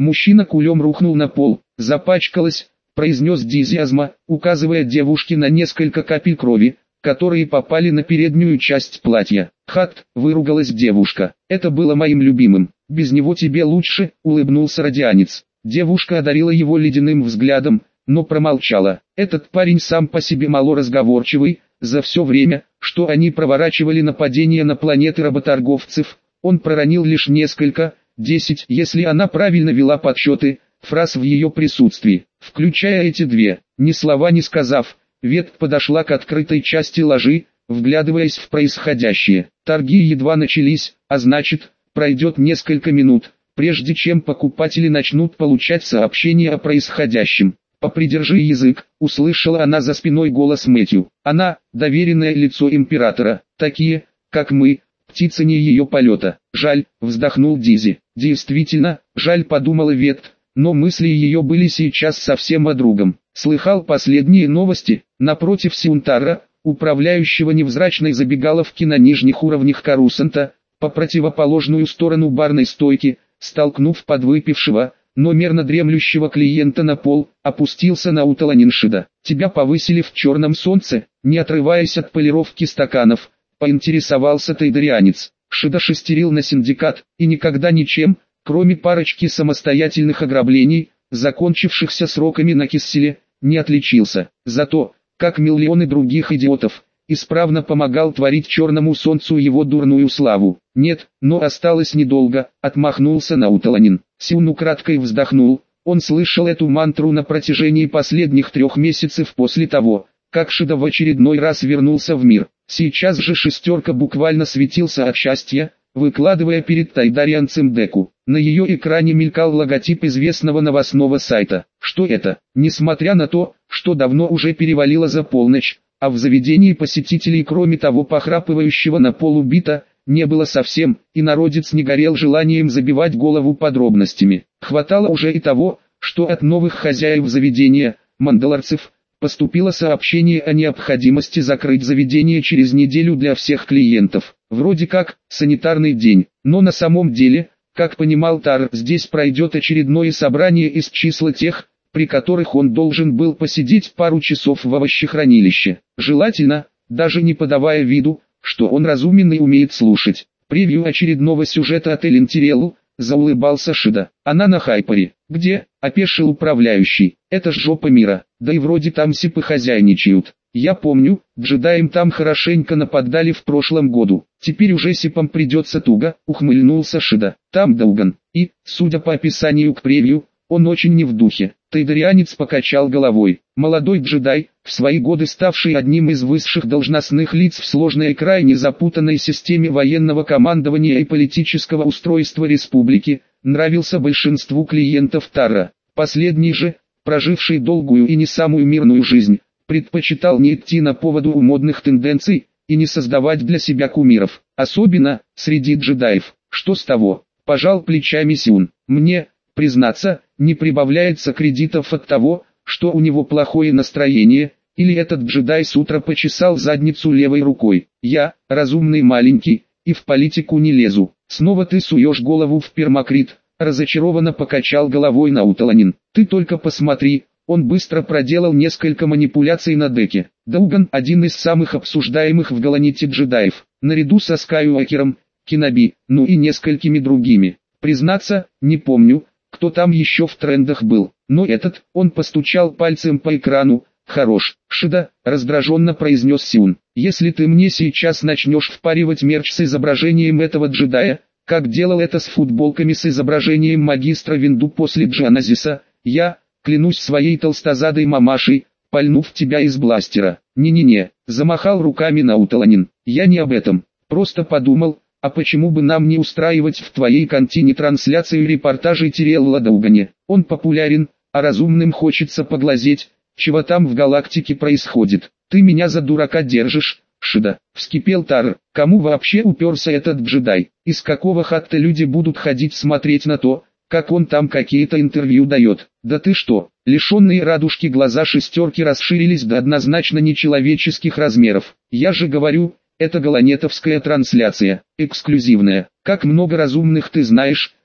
Мужчина кулем рухнул на пол. «Запачкалась», — произнес Дизиазма, указывая девушке на несколько капель крови, которые попали на переднюю часть платья. «Хат», — выругалась девушка, — «это было моим любимым. Без него тебе лучше», — улыбнулся радианец. Девушка одарила его ледяным взглядом, но промолчала. Этот парень сам по себе малоразговорчивый. За все время, что они проворачивали нападение на планеты работорговцев, он проронил лишь несколько, 10, если она правильно вела подсчеты, фраз в ее присутствии, включая эти две. Ни слова не сказав, Вет подошла к открытой части ложи, вглядываясь в происходящее. Торги едва начались, а значит, пройдет несколько минут, прежде чем покупатели начнут получать сообщения о происходящем. «Попридержи язык», — услышала она за спиной голос Мэтью. Она, доверенное лицо императора, такие, как мы, птицы не ее полета. «Жаль», — вздохнул Дизи. «Действительно, жаль», — подумала Вет, но мысли ее были сейчас совсем о другом. Слыхал последние новости? Напротив Сиунтара, управляющего невзрачной забегаловки на нижних уровнях Карусанта, по противоположную сторону барной стойки, столкнув подвыпившего, но мерно дремлющего клиента на пол, опустился на Науталанин Шида. «Тебя повысили в черном солнце», не отрываясь от полировки стаканов, поинтересовался тайдарианец. Шида шестерил на синдикат, и никогда ничем, кроме парочки самостоятельных ограблений, закончившихся сроками на кисселе, не отличился. Зато, как миллионы других идиотов, исправно помогал творить черному солнцу его дурную славу. «Нет, но осталось недолго», — отмахнулся Науталанин. Сиун украдкой вздохнул. Он слышал эту мантру на протяжении последних 3 месяцев после того, как Шида в очередной раз вернулся в мир. Сейчас же шестерка буквально светился от счастья, выкладывая перед тайдарианцем деку. На ее экране мелькал логотип известного новостного сайта. Что это? Несмотря на то, что давно уже перевалило за полночь, а в заведении посетителей кроме того похрапывающего на полу бита, не было совсем, и народец не горел желанием забивать голову подробностями. Хватало уже и того, что от новых хозяев заведения, мандалорцев, поступило сообщение о необходимости закрыть заведение через неделю для всех клиентов. Вроде как, санитарный день, но на самом деле, как понимал Тар, здесь пройдет очередное собрание из числа тех, при которых он должен был посидеть пару часов в овощехранилище. Желательно, даже не подавая виду, что он разумен и умеет слушать. Превью очередного сюжета от Элен Тиреллу, заулыбался Шида. Она на Хайпере. Где? Опешил управляющий. Это ж жопа мира. Да и вроде там сипы хозяйничают. Я помню, джедаям там хорошенько нападали в прошлом году. Теперь уже сипам придется туго, ухмыльнулся Шида. Там Дауган. И, судя по описанию к превью, он очень не в духе. Тайдарианец покачал головой. Молодой джедай, в свои годы ставший одним из высших должностных лиц в сложной и крайне запутанной системе военного командования и политического устройства республики, нравился большинству клиентов Тара. Последний же, проживший долгую и не самую мирную жизнь, предпочитал не идти на поводу у модных тенденций и не создавать для себя кумиров, особенно среди джедаев. Что с того? Пожал плечами Сиун. Мне, признаться, не прибавляется кредитов от того, что у него плохое настроение, или этот джедай с утра почесал задницу левой рукой. Я, разумный маленький, и в политику не лезу. Снова ты суешь голову в пермакрит, разочарованно покачал головой Науталанин. Ты только посмотри, он быстро проделал несколько манипуляций на деке. Дауган один из самых обсуждаемых в Галаните джедаев, наряду со Скайуокером, Киноби, ну и несколькими другими. Признаться, не помню, кто там еще в трендах был, но этот, он постучал пальцем по экрану, хорош. Шида, раздраженно произнес Сиун, если ты мне сейчас начнешь впаривать мерч с изображением этого джедая, как делал это с футболками с изображением магистра Винду после Джаназиса, я, клянусь своей толстозадой мамашей, пальну в тебя из бластера. Не-не-не, замахал руками Науталанин, я не об этом, просто подумал, а почему бы нам не устраивать в твоей контине трансляцию репортажей Тирелла Даугане? Он популярен, а разумным хочется поглазеть, чего там в галактике происходит. Ты меня за дурака держишь, Шида. Вскипел Тар. Кому вообще уперся этот джедай? Из какого хатта люди будут ходить смотреть на то, как он там какие-то интервью дает? Да ты что? Лишенные радужки глаза шестерки расширились до однозначно нечеловеческих размеров. Я же говорю, это галанетовская трансляция, эксклюзивная. Как много разумных ты знаешь,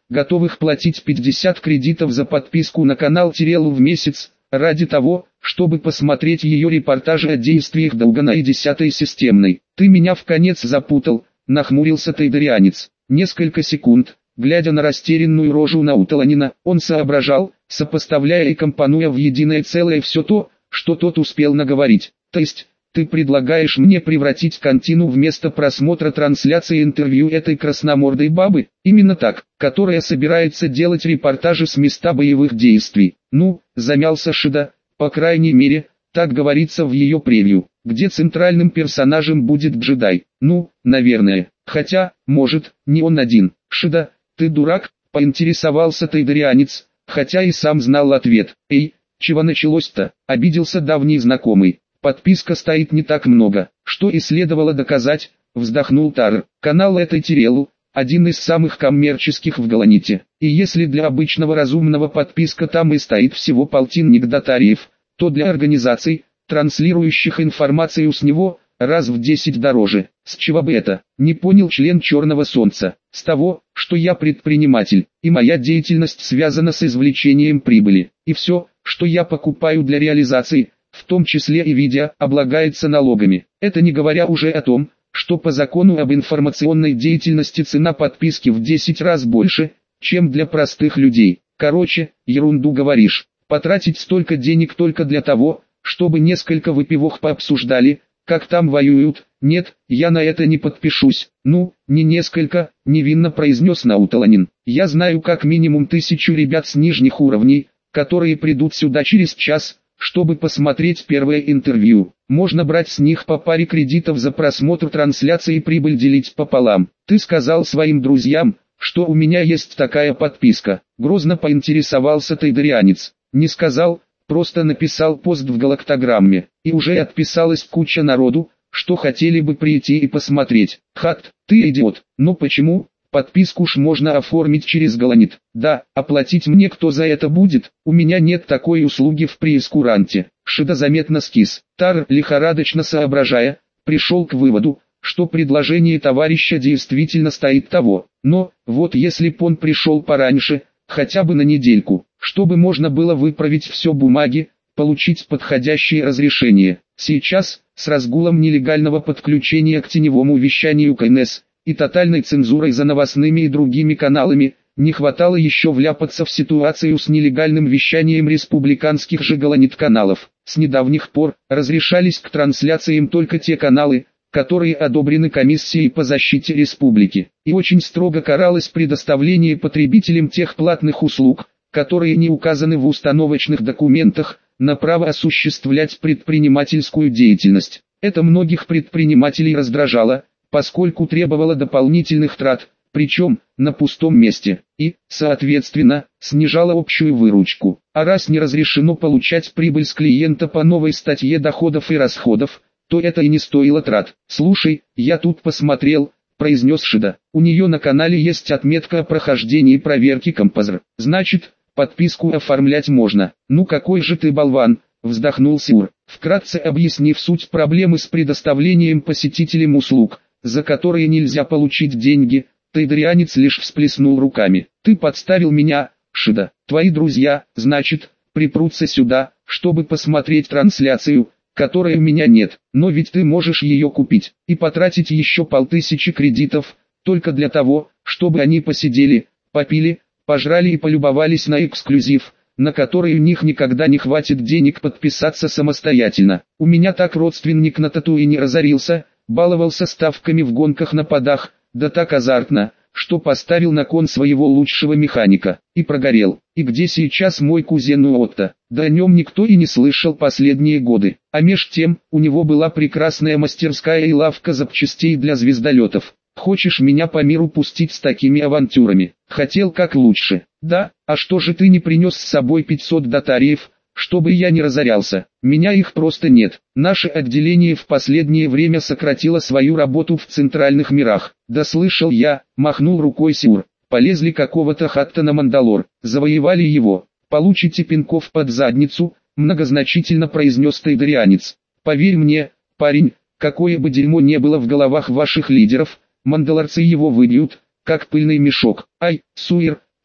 готовых платить 50 кредитов за подписку на канал Тирелу в месяц, ради того, чтобы посмотреть ее репортажи о действиях Долгана и 10-й системной. Ты меня в конец запутал, нахмурился тайдарианец. Несколько секунд, глядя на растерянную рожу Науталанина, он соображал, сопоставляя и компонуя в единое целое все то, что тот успел наговорить. То есть, ты предлагаешь мне превратить Кантину вместо просмотра трансляции интервью этой красномордой бабы, именно так, которая собирается делать репортажи с места боевых действий. Ну, замялся Шида, по крайней мере, так говорится в ее превью, где центральным персонажем будет джедай. Ну, наверное, хотя, может, не он один. Шида, ты дурак, поинтересовался тайдарианец, хотя и сам знал ответ. Эй, чего началось-то, обиделся давний знакомый. Подписка стоит не так много, что и следовало доказать, вздохнул Тар. Канал этой Тирелу, один из самых коммерческих в Галаните. И если для обычного разумного подписка там и стоит всего полтинник датариев, то для организаций, транслирующих информацию с него, раз в 10 дороже. С чего бы это? Не понял член Черного Солнца. С того, что я предприниматель, и моя деятельность связана с извлечением прибыли. И все, что я покупаю для реализации, в том числе и видео, облагается налогами. Это не говоря уже о том, что по закону об информационной деятельности цена подписки в 10 раз больше, чем для простых людей. Короче, ерунду говоришь. Потратить столько денег только для того, чтобы несколько выпивок пообсуждали, как там воюют, нет, я на это не подпишусь. Ну, не несколько, невинно произнес Науталанин. Я знаю как минимум 1000 ребят с нижних уровней, которые придут сюда через час, чтобы посмотреть первое интервью. Можно брать с них по паре кредитов за просмотр трансляции и прибыль делить пополам. Ты сказал своим друзьям, что у меня есть такая подписка. Грозно поинтересовался тайдарианец. Не сказал, просто написал пост в галактограмме. И уже отписалась куча народу, что хотели бы прийти и посмотреть. Хат, ты идиот. Но почему? Подписку ж можно оформить через Галанит. Да, оплатить мне кто за это будет? У меня нет такой услуги в преискуранте. Шида заметно скис. Тар, лихорадочно соображая, пришел к выводу, что предложение товарища действительно стоит того. Но, вот если б он пришел пораньше, хотя бы на недельку, чтобы можно было выправить все бумаги, получить подходящее разрешение. Сейчас, с разгулом нелегального подключения к теневому вещанию КНС, и тотальной цензурой за новостными и другими каналами, не хватало еще вляпаться в ситуацию с нелегальным вещанием республиканских же Галанит-каналов. С недавних пор разрешались к трансляциям только те каналы, которые одобрены комиссией по защите республики, и очень строго каралось предоставление потребителям тех платных услуг, которые не указаны в установочных документах, на право осуществлять предпринимательскую деятельность. Это многих предпринимателей раздражало, поскольку требовало дополнительных трат, причем на пустом месте, и, соответственно, снижало общую выручку. А раз не разрешено получать прибыль с клиента по новой статье доходов и расходов, то это и не стоило трат. «Слушай, я тут посмотрел», — произнес Шида. «У нее на канале есть отметка о прохождении проверки Композр. Значит, подписку оформлять можно». «Ну какой же ты болван», — вздохнул Сиур, вкратце объяснив суть проблемы с предоставлением посетителям услуг, за которые нельзя получить деньги. Тайдарианец лишь всплеснул руками. «Ты подставил меня, Шида. Твои друзья, значит, припрутся сюда, чтобы посмотреть трансляцию, которой у меня нет. Но ведь ты можешь ее купить и потратить еще 5000 кредитов, только для того, чтобы они посидели, попили, пожрали и полюбовались на эксклюзив, на который у них никогда не хватит денег подписаться самостоятельно. У меня так родственник на Татуине разорился, баловался ставками в гонках на подах, да так азартно, что поставил на кон своего лучшего механика, и прогорел. И где сейчас мой кузен Уотто? Да о нем никто и не слышал последние годы. А меж тем, у него была прекрасная мастерская и лавка запчастей для звездолетов. Хочешь меня по миру пустить с такими авантюрами? Хотел как лучше. Да, а что же ты не принес с собой 500 датариев, чтобы я не разорялся? Меня их просто нет. Наше отделение в последнее время сократило свою работу в центральных мирах. Да слышал я, махнул рукой Сиур. Полезли какого-то хатта на Мандалор, завоевали его. Получите пинков под задницу, многозначительно произнес тайдарианец. Поверь мне, парень, какое бы дерьмо не было в головах ваших лидеров, мандалорцы его выбьют, как пыльный мешок. Ай, Суир,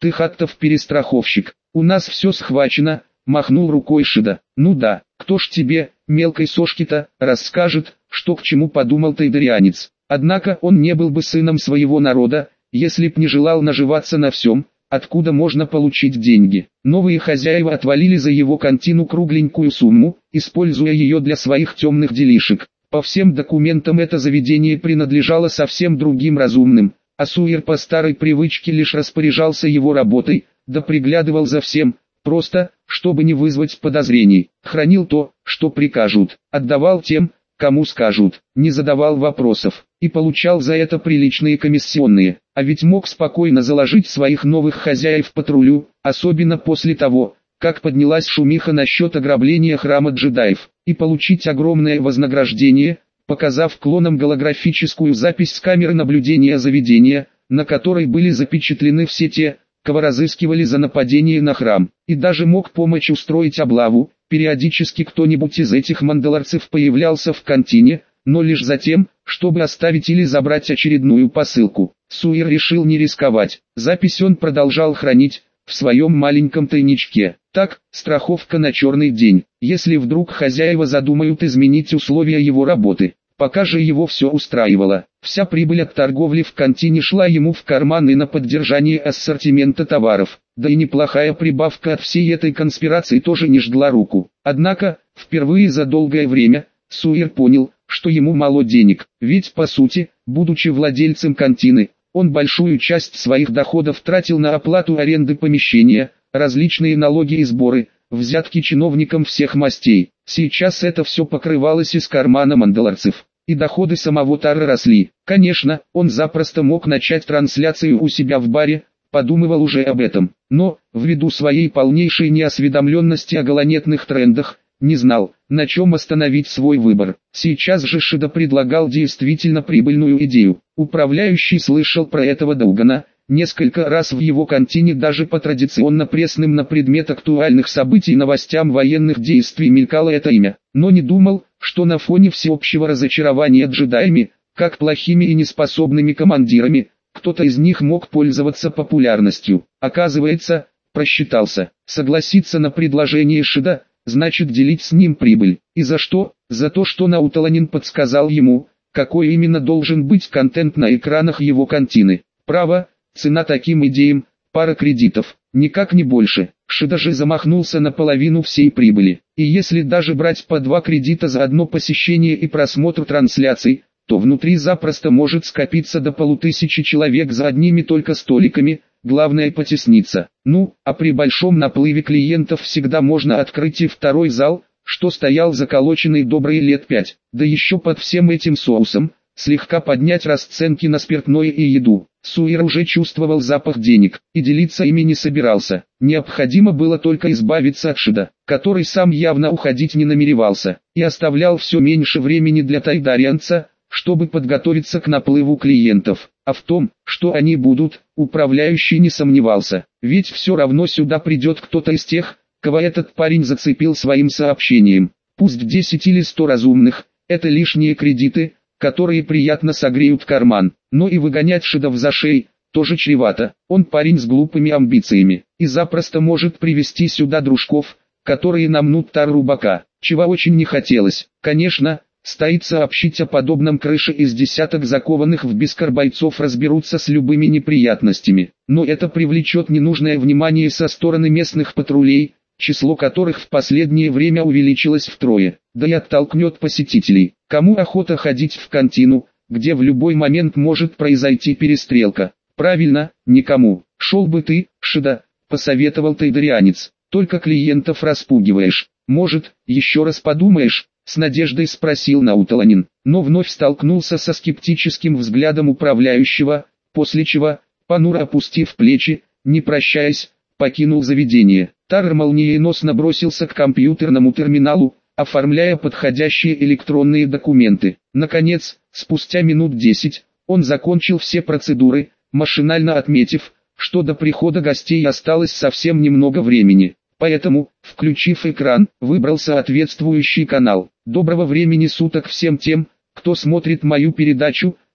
Ты Хаттов перестраховщик. У нас все схвачено, махнул рукой Шида. Ну да, кто ж тебе, мелкой сошки-то, расскажет, что к чему подумал тайдарианец. Однако он не был бы сыном своего народа, если б не желал наживаться на всем, откуда можно получить деньги. Новые хозяева отвалили за его контину кругленькую сумму, используя ее для своих темных делишек. По всем документам это заведение принадлежало совсем другим разумным, а Суир по старой привычке лишь распоряжался его работой, да приглядывал за всем, просто, чтобы не вызвать подозрений. Хранил то, что прикажут, отдавал тем, кому скажут, не задавал вопросов, и получал за это приличные комиссионные. А ведь мог спокойно заложить своих новых хозяев патрулю, особенно после того, как поднялась шумиха насчет ограбления храма джедаев, и получить огромное вознаграждение, показав клонам голографическую запись с камеры наблюдения заведения, на которой были запечатлены все те, кого разыскивали за нападение на храм, и даже мог помочь устроить облаву. Периодически кто-нибудь из этих мандалорцев появлялся в кантине, но лишь за тем, чтобы оставить или забрать очередную посылку. Суир решил не рисковать, запись он продолжал хранить в своем маленьком тайничке. Так, страховка на черный день, если вдруг хозяева задумают изменить условия его работы. Пока же его все устраивало, вся прибыль от торговли в кантине шла ему в карман и на поддержание ассортимента товаров, да и неплохая прибавка от всей этой конспирации тоже не жгла руку. Однако, впервые за долгое время, Суир понял, что ему мало денег, ведь по сути, будучи владельцем кантины, он большую часть своих доходов тратил на оплату аренды помещения, различные налоги и сборы, взятки чиновникам всех мастей. Сейчас это все покрывалось из кармана мандалорцев, и доходы самого Тара росли. Конечно, он запросто мог начать трансляцию у себя в баре, подумывал уже об этом, но, ввиду своей полнейшей неосведомленности о гололедных трендах, не знал, на чем остановить свой выбор. Сейчас же Шида предлагал действительно прибыльную идею. Управляющий слышал про этого Даугана, несколько раз в его кантине даже по традиционно пресным на предмет актуальных событий новостям военных действий мелькало это имя, но не думал, что на фоне всеобщего разочарования джедаями, как плохими и неспособными командирами, кто-то из них мог пользоваться популярностью. Оказывается, просчитался. Согласиться на предложение Шида, значит делить с ним прибыль. И за что? За то, что Науталанин подсказал ему, какой именно должен быть контент на экранах его кантины. Право, цена таким идеям, пара кредитов, никак не больше. Шида же замахнулся на половину всей прибыли. И если даже брать по 2 кредита за одно посещение и просмотр трансляций, то внутри запросто может скопиться до 500 человек за одними только столиками, главное потесниться. Ну, а при большом наплыве клиентов всегда можно открыть и второй зал, что стоял заколоченный добрые лет 5, да еще под всем этим соусом, слегка поднять расценки на спиртное и еду. Суир уже чувствовал запах денег, и делиться ими не собирался. Необходимо было только избавиться от Шида, который сам явно уходить не намеревался, и оставлял все меньше времени для тайдарианца, чтобы подготовиться к наплыву клиентов. А в том, что они будут, управляющий не сомневался, ведь все равно сюда придет кто-то из тех, кого этот парень зацепил своим сообщением. Пусть 10 или 100 разумных, это лишние кредиты, которые приятно согреют карман, но и выгонять Шидов за шеи, тоже чревато. Он парень с глупыми амбициями, и запросто может привести сюда дружков, которые намнут тару бока, чего очень не хотелось. Конечно, стоит сообщить о подобном крыше из десяток закованных в бискар бойцов разберутся с любыми неприятностями, но это привлечет ненужное внимание со стороны местных патрулей, число которых в последнее время увеличилось втрое, да и оттолкнет посетителей. Кому охота ходить в кантину, где в любой момент может произойти перестрелка? Правильно, никому. Шел бы ты, Шида, посоветовал тайдарианец, только клиентов распугиваешь. Может, еще раз подумаешь? С надеждой спросил Науталанин, но вновь столкнулся со скептическим взглядом управляющего, после чего, понуро опустив плечи, не прощаясь, покинул заведение. Тар молниеносно бросился к компьютерному терминалу, оформляя подходящие электронные документы. Наконец, спустя минут 10, он закончил все процедуры, машинально отметив, что до прихода гостей осталось совсем немного времени. Поэтому, включив экран, выбрал соответствующий канал. Доброго времени суток всем тем, кто смотрит мою передачу,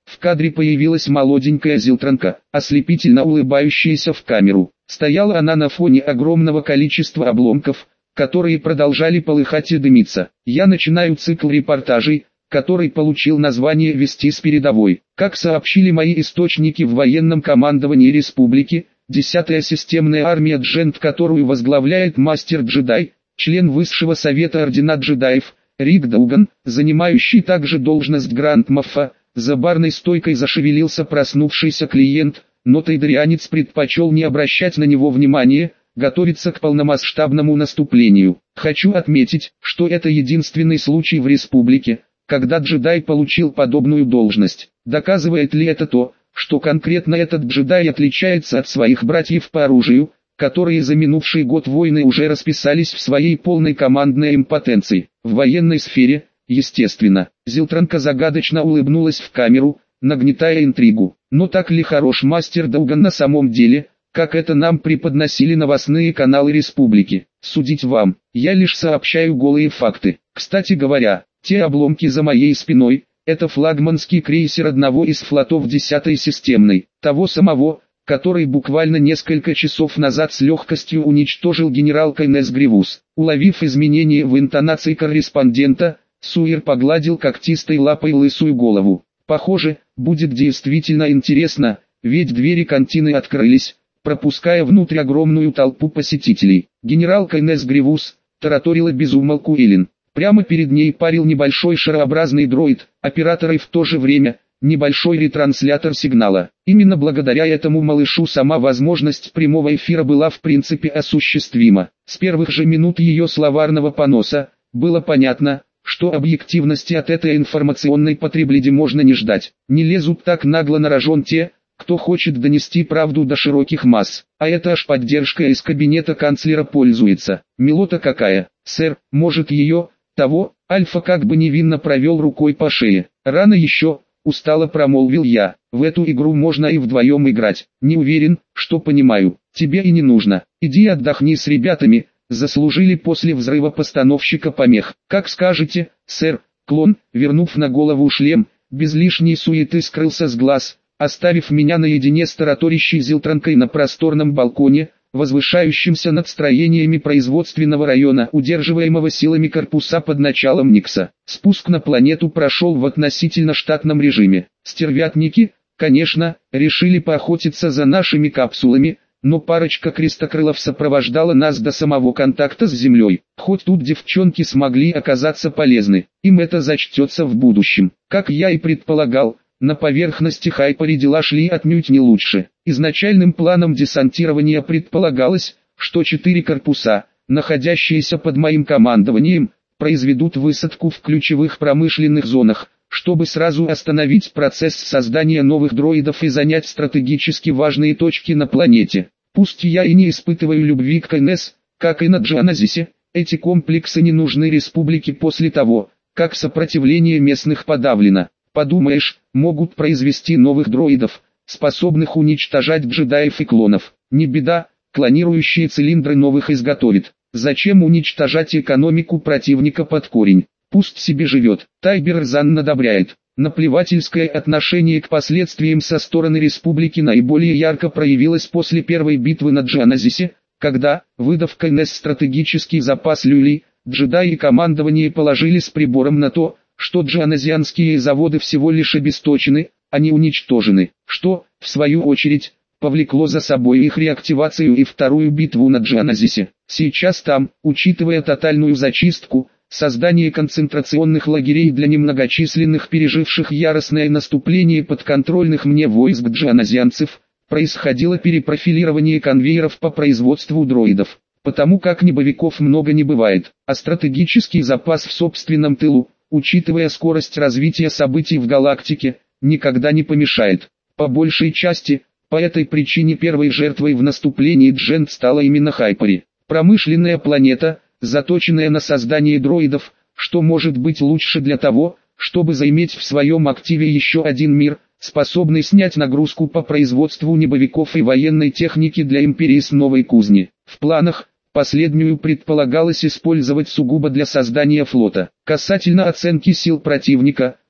В кадре появилась молоденькая зилтранка, ослепительно улыбающаяся в камеру. Стояла она на фоне огромного количества обломков, которые продолжали полыхать и дымиться. Я начинаю цикл репортажей, который получил название «Вести с передовой». Как сообщили мои источники в военном командовании республики, 10-я системная армия Джент, которую возглавляет мастер-джедай, член Высшего совета ордена джедаев, Рик Дауган, занимающий также должность гранд-маффа, за барной стойкой зашевелился проснувшийся клиент, но тайдерианец предпочел не обращать на него внимания, готовится к полномасштабному наступлению. Хочу отметить, что это единственный случай в республике, когда джедай получил подобную должность. Доказывает ли это то, что конкретно этот джедай отличается от своих братьев по оружию, которые за минувший год войны уже расписались в своей полной командной импотенции? В военной сфере, естественно. Зилтранка загадочно улыбнулась в камеру, нагнетая интригу. Но так ли хорош мастер Дауган на самом деле, как это нам преподносили новостные каналы республики? Судить вам, я лишь сообщаю голые факты. Кстати говоря, те обломки за моей спиной, это флагманский крейсер одного из флотов 10-й системной, того самого, который буквально несколько часов назад с легкостью уничтожил генерал Кайнес Гривус. Уловив изменения в интонации корреспондента, Суир погладил когтистой лапой лысую голову. Похоже, будет действительно интересно, ведь двери кантины открылись, пропуская внутрь огромную толпу посетителей. Генерал Кайнес Гривус, тараторила безумолку Эллен. Прямо перед ней парил небольшой шарообразный дроид, оператор и в то же время небольшой ретранслятор сигнала. Именно благодаря этому малышу сама возможность прямого эфира была в принципе осуществима. С первых же минут ее словарного поноса было понятно, что объективности от этой информационной потребледи можно не ждать. Не лезут так нагло на рожон те, кто хочет донести правду до широких масс. А это аж поддержка из кабинета канцлера пользуется. Милота какая, сэр, может ее, того, Альфа как бы невинно провел рукой по шее. Рано еще, устало промолвил я, в эту игру можно и вдвоем играть. Не уверен, что понимаю, тебе и не нужно. Иди отдохни с ребятами, заслужили после взрыва постановщика помех. Как скажете, сэр. Клон, вернув на голову шлем, без лишней суеты скрылся с глаз, оставив меня наедине с тараторящей зилтранкой на просторном балконе, возвышающимся над строениями производственного района, удерживаемого силами корпуса под началом Никса. Спуск на планету прошел в относительно штатном режиме. Стервятники, конечно, решили поохотиться за нашими капсулами, но парочка крестокрылов сопровождала нас до самого контакта с Землей. Хоть тут девчонки смогли оказаться полезны, им это зачтется в будущем. Как я и предполагал, на поверхности Хайпари дела шли отнюдь не лучше. Изначальным планом десантирования предполагалось, что 4 корпуса, находящиеся под моим командованием, произведут высадку в ключевых промышленных зонах, чтобы сразу остановить процесс создания новых дроидов и занять стратегически важные точки на планете. Пусть я и не испытываю любви к КНС, как и на Джаназисе, эти комплексы не нужны республике после того, как сопротивление местных подавлено. Подумаешь, могут произвести новых дроидов, способных уничтожать джедаев и клонов. Не беда, клонирующие цилиндры новых изготовит. Зачем уничтожать экономику противника под корень? Пусть себе живет. Тайбер Зан одобряет. Наплевательское отношение к последствиям со стороны республики наиболее ярко проявилось после первой битвы на Джаназисе, когда, выдав КНС стратегический запас люлей, джедаи и командование положили с прибором на то, что джаназианские заводы всего лишь обесточены, а не уничтожены, что, в свою очередь, повлекло за собой их реактивацию и вторую битву на Джаназисе. Сейчас там, учитывая тотальную зачистку, создание концентрационных лагерей для немногочисленных переживших яростное наступление подконтрольных мне войск джаназианцев, происходило перепрофилирование конвейеров по производству дроидов. Потому как небовиков много не бывает, а стратегический запас в собственном тылу, учитывая скорость развития событий в галактике, никогда не помешает. По большей части, по этой причине первой жертвой в наступлении Джент стала именно Хайпари. Промышленная планета, заточенная на создание дроидов, что может быть лучше для того, чтобы заиметь в своем активе еще один мир, способный снять нагрузку по производству небовиков и военной техники для империи с новой кузни. В планах, последнюю предполагалось использовать сугубо для создания флота. Касательно оценки сил противника,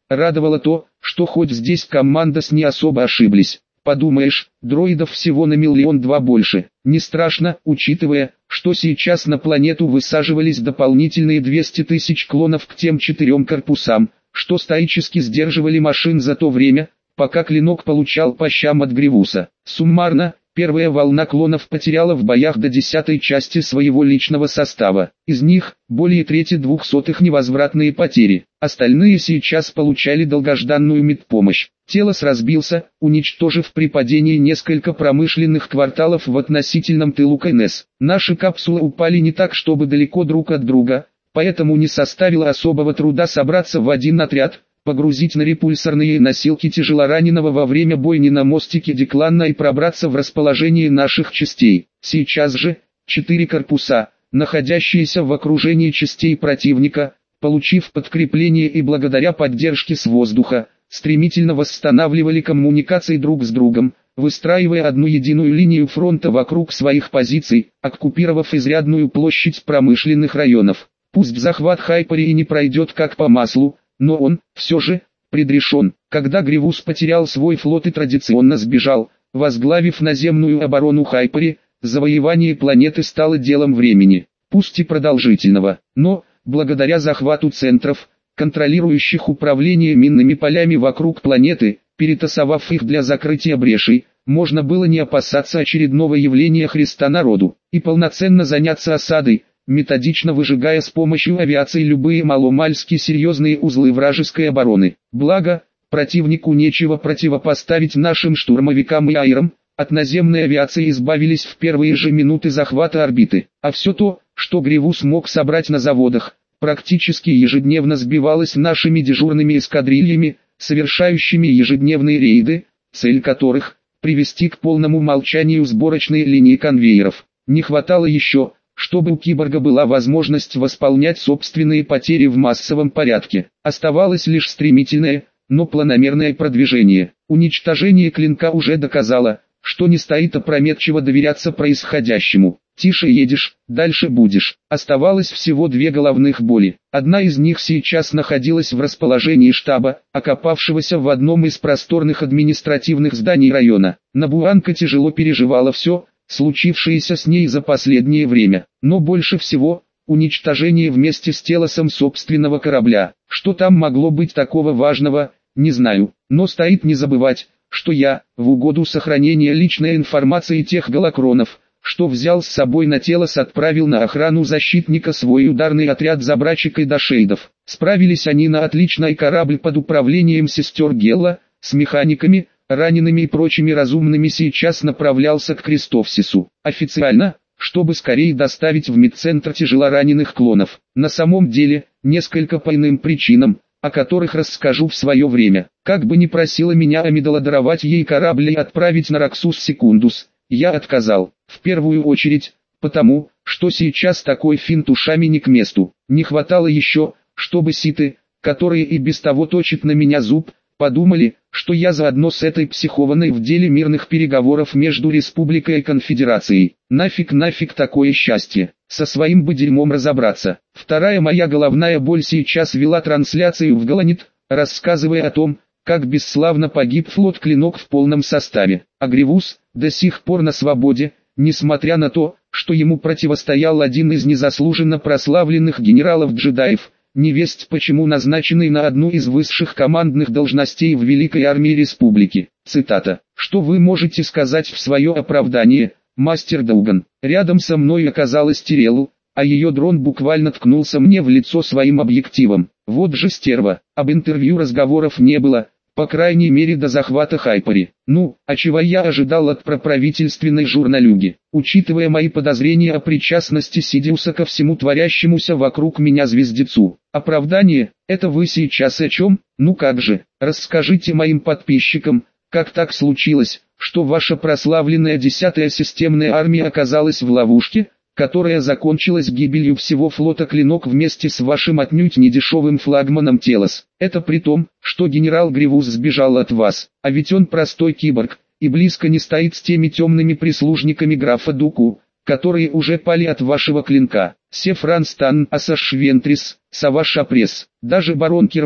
радовало то, что хоть здесь командос не особо ошиблись. Подумаешь, дроидов всего на 1,2 больше. Не страшно, учитывая, что сейчас на планету высаживались дополнительные 200 тысяч клонов к тем 4 корпусам, что стоически сдерживали машин за то время, пока клинок получал по щам от Гривуса. Суммарно, первая волна клонов потеряла в боях до 10-й части своего личного состава. Из них, более трети 200-х невозвратные потери. Остальные сейчас получали долгожданную медпомощь. Телос разбился, уничтожив при падении несколько промышленных кварталов в относительном тылу КНС. Наши капсулы упали не так, чтобы далеко друг от друга, поэтому не составило особого труда собраться в один отряд, погрузить на репульсорные носилки тяжелораненого во время бойни на мостике Декланна и пробраться в расположение наших частей. Сейчас же, 4 корпуса, находящиеся в окружении частей противника, получив подкрепление и благодаря поддержке с воздуха, стремительно восстанавливали коммуникации друг с другом, выстраивая одну единую линию фронта вокруг своих позиций, оккупировав изрядную площадь промышленных районов. Пусть захват Хайпери и не пройдет как по маслу, но он, все же, предрешен. Когда Гривус потерял свой флот и традиционно сбежал, возглавив наземную оборону Хайпери, завоевание планеты стало делом времени, пусть и продолжительного, но, благодаря захвату центров, контролирующих управление минными полями вокруг планеты, перетасовав их для закрытия брешей, можно было не опасаться очередного явления Христа народу, и полноценно заняться осадой, методично выжигая с помощью авиации любые маломальски серьезные узлы вражеской обороны. Благо, противнику нечего противопоставить нашим штурмовикам и аэрам, от наземной авиации избавились в первые же минуты захвата орбиты, а все то, что Гривус мог собрать на заводах, практически ежедневно сбивалось нашими дежурными эскадрильями, совершающими ежедневные рейды, цель которых – привести к полному молчанию сборочные линии конвейеров. Не хватало еще, чтобы у киборга была возможность восполнять собственные потери в массовом порядке. Оставалось лишь стремительное, но планомерное продвижение. Уничтожение клинка уже доказало, что не стоит опрометчиво доверяться происходящему. Тише едешь, дальше будешь. Оставалось всего 2 головных боли. Одна из них сейчас находилась в расположении штаба, окопавшегося в одном из просторных административных зданий района. Набуанка тяжело переживала все, случившееся с ней за последнее время, но больше всего, уничтожение вместе с телосом собственного корабля. Что там могло быть такого важного, не знаю, но стоит не забывать, что я, в угоду сохранения личной информации тех голокронов, что взял с собой на телос, отправил на охрану защитника свой ударный отряд забрачек и дошейдов. Справились они на отлично, и корабль под управлением сестер Гелла, с механиками, ранеными и прочими разумными сейчас направлялся к Крестовсису. Официально, чтобы скорее доставить в медцентр тяжелораненых клонов. На самом деле, несколько по иным причинам, о которых расскажу в свое время. Как бы ни просила меня Амидала даровать ей корабль и отправить на Роксус Секундус, я отказал. В первую очередь, потому, что сейчас такой финт ушами не к месту. Не хватало еще, чтобы ситы, которые и без того точат на меня зуб, подумали, что я заодно с этой психованной в деле мирных переговоров между республикой и конфедерацией. Нафиг такое счастье, со своим бы дерьмом разобраться. Вторая моя головная боль сейчас вела трансляцию в Галанит, рассказывая о том, как бесславно погиб флот Клинок в полном составе. А Гривус, до сих пор на свободе, несмотря на то, что ему противостоял один из незаслуженно прославленных генералов-джедаев, невесть почему назначенный на одну из высших командных должностей в Великой Армии Республики. Цитата. «Что вы можете сказать в свое оправдание, мастер Дауган?» Рядом со мной оказалась Тирелл, а ее дрон буквально ткнулся мне в лицо своим объективом. Вот же стерва. Об интервью разговоров не было, по крайней мере до захвата Хайпери. Ну, а чего я ожидал от проправительственной журналюги, учитывая мои подозрения о причастности Сидиуса ко всему творящемуся вокруг меня звездецу. Оправдание, это вы сейчас о чем? Ну как же, расскажите моим подписчикам, как так случилось, что ваша прославленная 10-я системная армия оказалась в ловушке, которая закончилась гибелью всего флота Клинок вместе с вашим отнюдь недешевым флагманом Телос. Это при том, что генерал Гривус сбежал от вас, а ведь он простой киборг, и близко не стоит с теми темными прислужниками графа Дуку, которые уже пали от вашего клинка. Сефран Стан, Асаш Вентрис, Сава Шапрес, даже барон Кирван,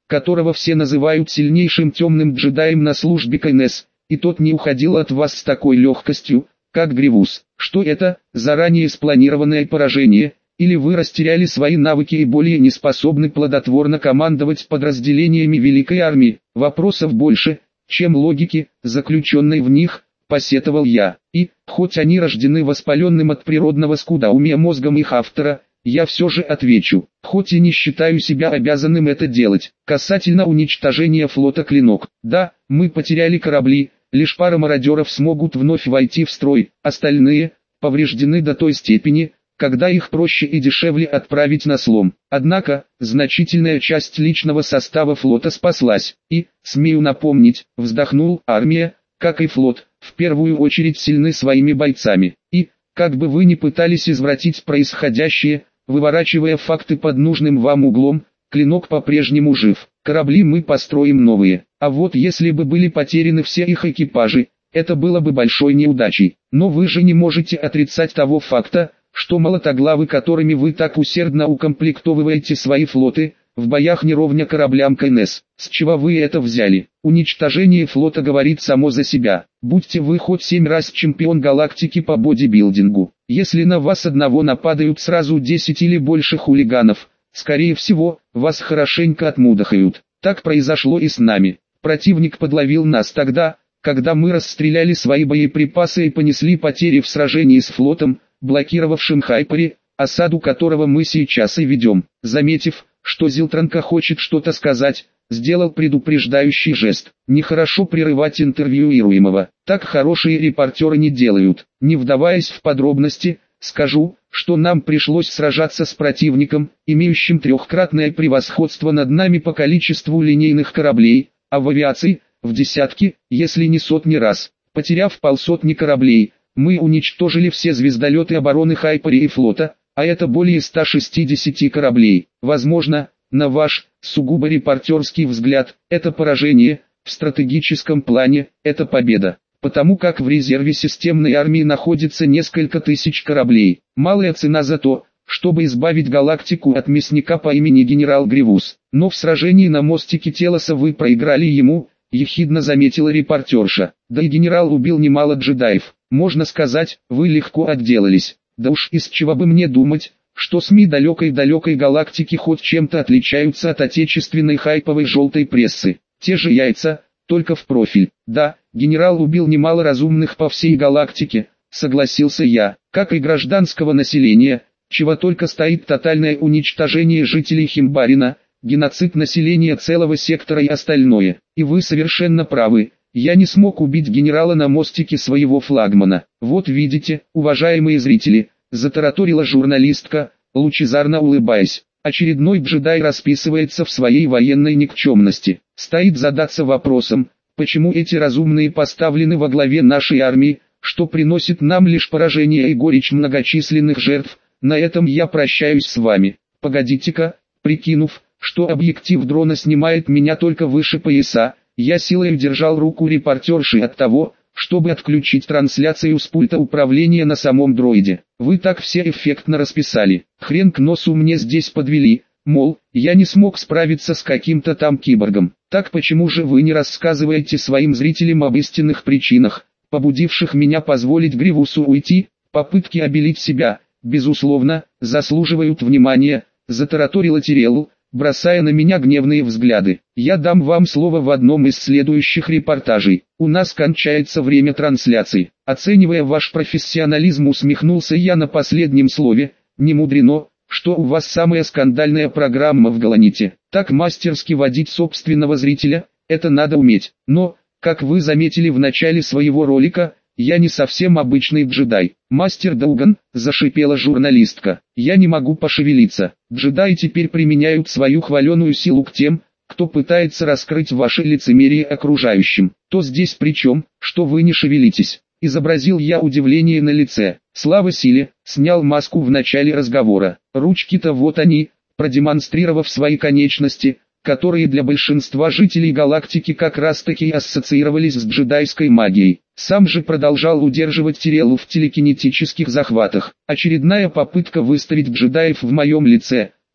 которого все называют сильнейшим темным джедаем на службе КНС, и тот не уходил от вас с такой легкостью, как Гривус. Что это, заранее спланированное поражение, или вы растеряли свои навыки и более не способны плодотворно командовать подразделениями Великой Армии? Вопросов больше, чем логики, заключенной в них, посетовал я. И, хоть они рождены воспаленным от природного скудоумия мозгом их автора, я все же отвечу, хоть и не считаю себя обязанным это делать. Касательно уничтожения флота «Клинок». Да, мы потеряли корабли, лишь пара мародеров смогут вновь войти в строй, остальные повреждены до той степени, когда их проще и дешевле отправить на слом. Однако, значительная часть личного состава флота спаслась, и, смею напомнить, вздохнул, армия, как и флот, в первую очередь сильны своими бойцами. И, как бы вы ни пытались извратить происходящее, выворачивая факты под нужным вам углом, «Клинок» по-прежнему жив. Корабли мы построим новые. А вот если бы были потеряны все их экипажи, это было бы большой неудачей. Но вы же не можете отрицать того факта, что молотоглавы, которыми вы так усердно укомплектовываете свои флоты, в боях не ровня кораблям КНС. С чего вы это взяли? Уничтожение флота говорит само за себя. Будьте вы хоть 7 раз чемпион галактики по бодибилдингу. Если на вас одного нападают сразу 10 или больше хулиганов, скорее всего, вас хорошенько отмудохают. Так произошло и с нами. Противник подловил нас тогда, когда мы расстреляли свои боеприпасы и понесли потери в сражении с флотом, блокировавшим Хайпери, осаду которого мы сейчас и ведем. Заметив, что Зилтранка хочет что-то сказать, сделал предупреждающий жест. Нехорошо прерывать интервьюируемого. Так хорошие репортеры не делают. Не вдаваясь в подробности, скажу, что нам пришлось сражаться с противником, имеющим трехкратное превосходство над нами по количеству линейных кораблей, а в авиации – в десятки, если не сотни раз. Потеряв полсотни кораблей, мы уничтожили все звездолеты обороны Хайпери и флота, а это более 160 кораблей. Возможно, на ваш, сугубо репортерский взгляд, это поражение, в стратегическом плане, это победа. Потому как в резерве системной армии находится несколько тысяч кораблей. Малая цена за то, чтобы избавить галактику от мясника по имени генерал Гривус. Но в сражении на мостике Телоса вы проиграли ему, ехидно заметила репортерша. Да и генерал убил немало джедаев. Можно сказать, вы легко отделались. Да уж из чего бы мне думать, что СМИ далекой-далекой галактики хоть чем-то отличаются от отечественной хайповой желтой прессы. Те же яйца, только в профиль. Да, генерал убил немало разумных по всей галактике, согласился я, как и гражданского населения, чего только стоит тотальное уничтожение жителей Химбарина, геноцид населения целого сектора и остальное. И вы совершенно правы. Я не смог убить генерала на мостике своего флагмана. Вот видите, уважаемые зрители, затараторила журналистка, лучезарно улыбаясь. Очередной джедай расписывается в своей военной никчемности. Стоит задаться вопросом, почему эти разумные поставлены во главе нашей армии, что приносит нам лишь поражение и горечь многочисленных жертв. На этом я прощаюсь с вами. Погодите-ка, прикинув, что объектив дрона снимает меня только выше пояса, я силой удержал руку репортерши от того, чтобы отключить трансляцию с пульта управления на самом дроиде. Вы так все эффектно расписали. Хрен к носу мне здесь подвели, мол, я не смог справиться с каким-то там киборгом. Так почему же вы не рассказываете своим зрителям об истинных причинах, побудивших меня позволить Гривусу уйти? Попытки обелить себя, безусловно, заслуживают внимания, затараторила Тирелл, бросая на меня гневные взгляды. Я дам вам слово в одном из следующих репортажей. У нас кончается время трансляции. Оценивая ваш профессионализм, усмехнулся я на последнем слове. Не мудрено, что у вас самая скандальная программа в Галаните. Так мастерски водить собственного зрителя, это надо уметь. Но, как вы заметили в начале своего ролика, я не совсем обычный джедай. Мастер Дауган, зашипела журналистка, я не могу пошевелиться. Джедаи теперь применяют свою хваленую силу к тем, кто пытается раскрыть ваше лицемерие окружающим. То здесь при чем, что вы не шевелитесь? Изобразил я удивление на лице. Слава силе, снял маску в начале разговора. Ручки-то вот они, продемонстрировав свои конечности, которые для большинства жителей галактики как раз таки ассоциировались с джедайской магией. Сам же продолжал удерживать Тиреллу в телекинетических захватах. Очередная попытка выставить джедаев в моем лице,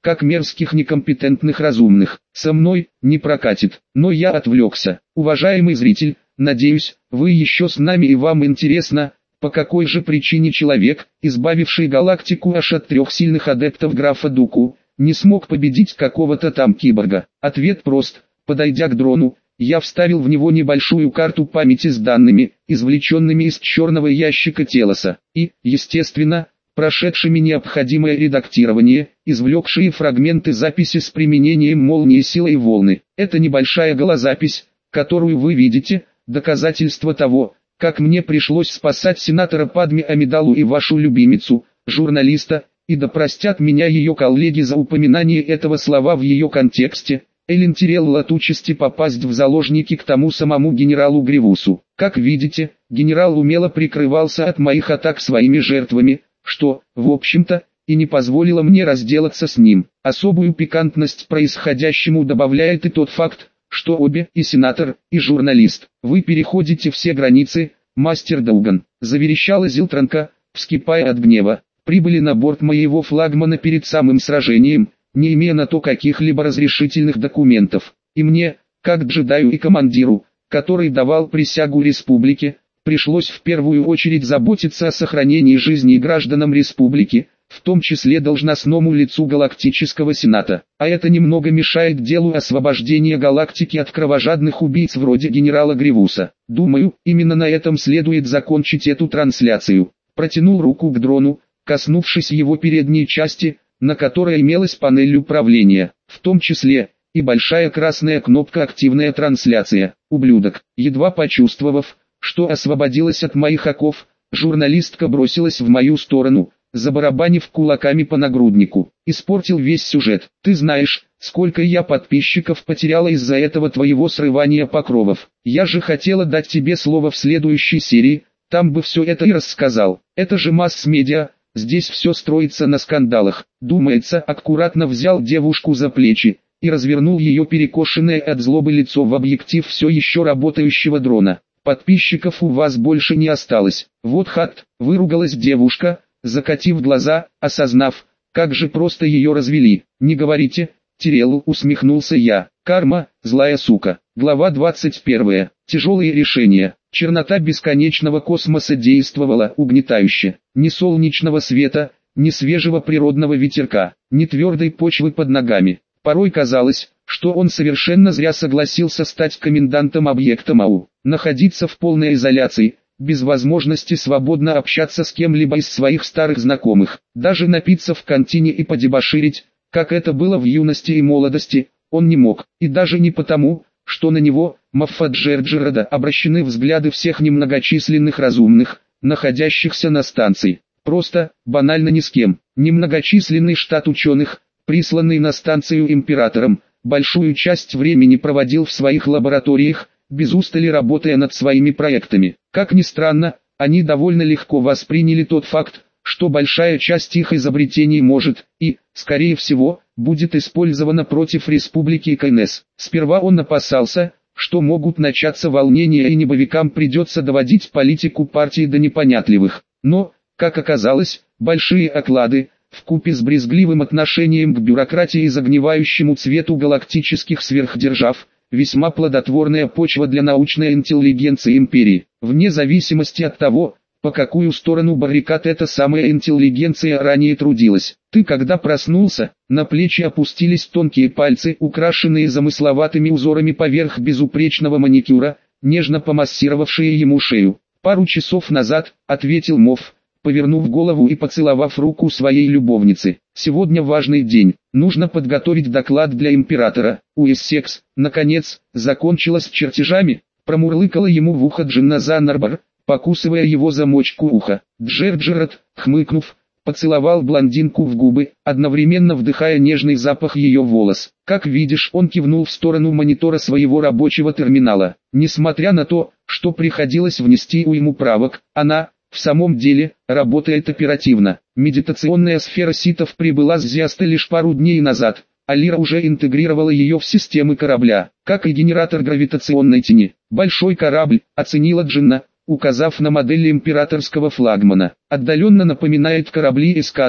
как мерзких некомпетентных разумных. Со мной не прокатит, но я отвлекся. Уважаемый зритель, надеюсь, вы еще с нами и вам интересно, по какой же причине человек, избавивший галактику аж от 3 сильных адептов графа Дуку, не смог победить какого-то там киборга. Ответ прост. Подойдя к дрону, я вставил в него небольшую карту памяти с данными, извлеченными из черного ящика Телоса, и, естественно, прошедшими необходимое редактирование, извлекшие фрагменты записи с применением молнии силы и волны. Это небольшая голозапись, которую вы видите, доказательство того, как мне пришлось спасать сенатора Падме Амидалу и вашу любимицу, журналиста, и да простят меня ее коллеги за упоминание этого слова в ее контексте. Эллен Тирелла от участи попасть в заложники к тому самому генералу Гривусу. Как видите, генерал умело прикрывался от моих атак своими жертвами, что, в общем-то, и не позволило мне разделаться с ним. Особую пикантность происходящему добавляет и тот факт, что обе, и сенатор, и журналист, вы переходите все границы, мастер Дауган, заверещала Зилтранка, вскипая от гнева. Прибыли на борт моего флагмана перед самым сражением, не имея на то каких-либо разрешительных документов. И мне, как джедаю и командиру, который давал присягу республике, пришлось в первую очередь заботиться о сохранении жизни гражданам республики, в том числе должностному лицу Галактического Сената. А это немного мешает делу освобождения галактики от кровожадных убийц вроде генерала Гривуса. Думаю, именно на этом следует закончить эту трансляцию. Протянул руку к дрону, коснувшись его передней части, на которой имелась панель управления, в том числе и большая красная кнопка «Активная трансляция». Ублюдок, едва почувствовав, что освободилась от моих оков, журналистка бросилась в мою сторону, забарабанив кулаками по нагруднику. Испортил весь сюжет. Ты знаешь, сколько я подписчиков потеряла из-за этого твоего срывания покровов. Я же хотела дать тебе слово в следующей серии, там бы все это и рассказал. Это же масс-медиа. Здесь все строится на скандалах. Думается, аккуратно взял девушку за плечи и развернул ее перекошенное от злобы лицо в объектив все еще работающего дрона. Подписчиков у вас больше не осталось. Вот хат, выругалась девушка, закатив глаза, осознав, как же просто ее развели. Не говорите, Тирелл, усмехнулся я. Карма, злая сука. Глава 21. Тяжелые решения. Чернота бесконечного космоса действовала угнетающе. Ни солнечного света, ни свежего природного ветерка, ни твердой почвы под ногами. Порой казалось, что он совершенно зря согласился стать комендантом объекта МАУ. Находиться в полной изоляции, без возможности свободно общаться с кем-либо из своих старых знакомых. Даже напиться в кантине и подебоширить, как это было в юности и молодости, он не мог. И даже не потому, что на него, Маффа-Джерджерода, обращены взгляды всех немногочисленных разумных, находящихся на станции. Просто, банально ни с кем. Немногочисленный штат ученых, присланный на станцию императором, большую часть времени проводил в своих лабораториях, без устали работая над своими проектами. Как ни странно, они довольно легко восприняли тот факт, что большая часть их изобретений может, и, скорее всего, будет использована против республики КНС. Сперва он опасался, что могут начаться волнения и небовикам придется доводить политику партии до непонятливых. Но, как оказалось, большие оклады, вкупе с брезгливым отношением к бюрократии и загнивающему цвету галактических сверхдержав, весьма плодотворная почва для научной интеллигенции империи. Вне зависимости от того, по какую сторону баррикад эта самая интеллигенция ранее трудилась. Ты когда проснулся, на плечи опустились тонкие пальцы, украшенные замысловатыми узорами поверх безупречного маникюра, нежно помассировавшие ему шею. «Пару часов назад», — ответил Мофф, повернув голову и поцеловав руку своей любовницы. «Сегодня важный день, нужно подготовить доклад для императора. Уэссекс, наконец, закончилась с чертежами», — промурлыкала ему в ухо Джинна Заннарбар, покусывая его замочку уха. Джерджерот, хмыкнув, поцеловал блондинку в губы, одновременно вдыхая нежный запах ее волос. Как видишь, он кивнул в сторону монитора своего рабочего терминала. Несмотря на то, что приходилось внести уйму правок, она, в самом деле, работает оперативно. Медитационная сфера ситов прибыла с Зиаста лишь пару дней назад, а Лира уже интегрировала ее в системы корабля, как и генератор гравитационной тени. «Большой корабль», — оценила Джинна, указав на модель императорского флагмана. «Отдаленно напоминает корабли эскадры,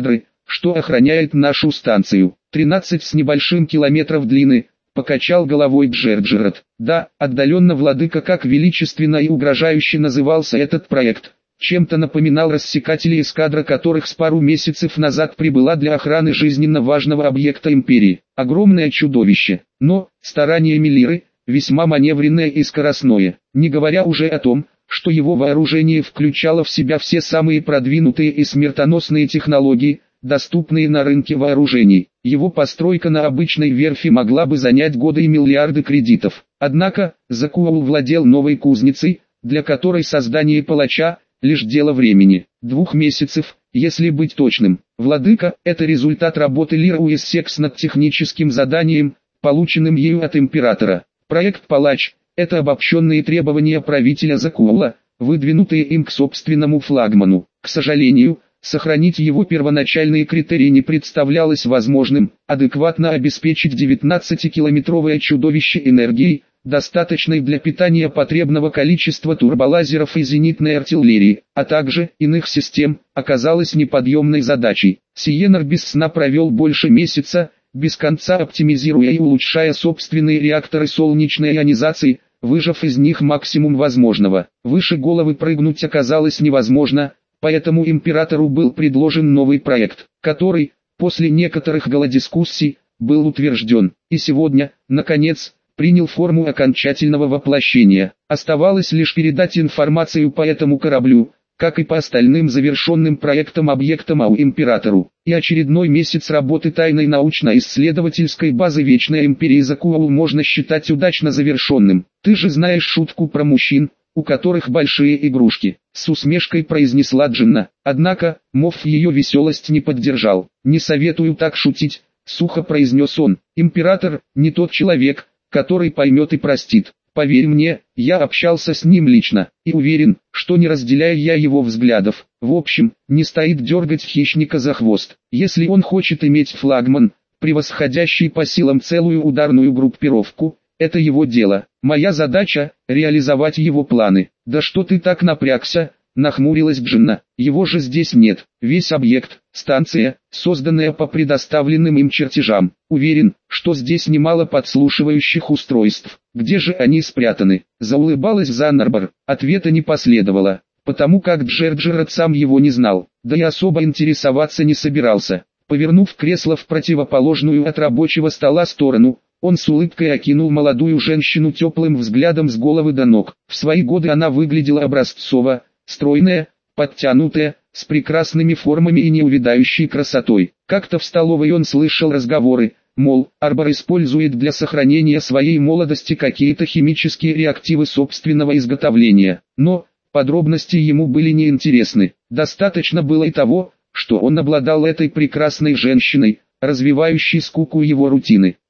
что охраняет нашу станцию. 13 с небольшим километров длины, покачал головой Джерджерот. Да, отдаленно владыка, как величественно и угрожающе назывался этот проект. Чем-то напоминал рассекатели эскадра, которых с пару месяцев назад прибыла для охраны жизненно важного объекта империи. Огромное чудовище, но стараниями Лиры весьма маневренное и скоростное, не говоря уже о том, что его вооружение включало в себя все самые продвинутые и смертоносные технологии, доступные на рынке вооружений. Его постройка на обычной верфи могла бы занять годы и миллиарды кредитов. Однако, Закуол владел новой кузницей, для которой создание палача – лишь дело времени. 2 месяцев, если быть точным. Владыка – это результат работы Лиры Уэссекс над техническим заданием, полученным ею от императора. Проект «Палач» – это обобщенные требования правителя Закуола, выдвинутые им к собственному флагману. К сожалению, сохранить его первоначальные критерии не представлялось возможным, адекватно обеспечить 19-километровое чудовище энергией, достаточной для питания потребного количества турболазеров и зенитной артиллерии, а также иных систем, оказалось неподъемной задачей. Сиенар без сна провел больше месяца, без конца оптимизируя и улучшая собственные реакторы солнечной ионизации, выжав из них максимум возможного. Выше головы прыгнуть оказалось невозможно, поэтому императору был предложен новый проект, который, после некоторых голодискуссий, был утвержден, и сегодня, наконец, принял форму окончательного воплощения. Оставалось лишь передать информацию по этому кораблю, как и по остальным завершенным проектам объектам АУ императору. И очередной месяц работы тайной научно-исследовательской базы Вечной Империи Закуол можно считать удачно завершенным. Ты же знаешь шутку про мужчин, у которых большие игрушки, с усмешкой произнесла Джинна. Однако, Мофф ее веселость не поддержал. Не советую так шутить, сухо произнес он. Император не тот человек, который поймет и простит. Поверь мне, я общался с ним лично, и уверен, что не разделяю я его взглядов. В общем, не стоит дергать хищника за хвост. Если он хочет иметь флагман, превосходящий по силам целую ударную группировку, это его дело. Моя задача – реализовать его планы. Да что ты так напрягся? Нахмурилась Джинна. Его же здесь нет. Весь объект, станция, созданная по предоставленным им чертежам. Уверен, что здесь немало подслушивающих устройств. Где же они спрятаны? Заулыбалась Заннарбор. Ответа не последовало, потому как Джерджерот сам его не знал, да и особо интересоваться не собирался. Повернув кресло в противоположную от рабочего стола сторону, он с улыбкой окинул молодую женщину теплым взглядом с головы до ног. В свои годы она выглядела образцово, стройная, подтянутая, с прекрасными формами и неувядающей красотой. Как-то в столовой он слышал разговоры, мол, Арбор использует для сохранения своей молодости какие-то химические реактивы собственного изготовления. Но подробности ему были неинтересны. Достаточно было и того, что он обладал этой прекрасной женщиной, развивающей скуку его рутины.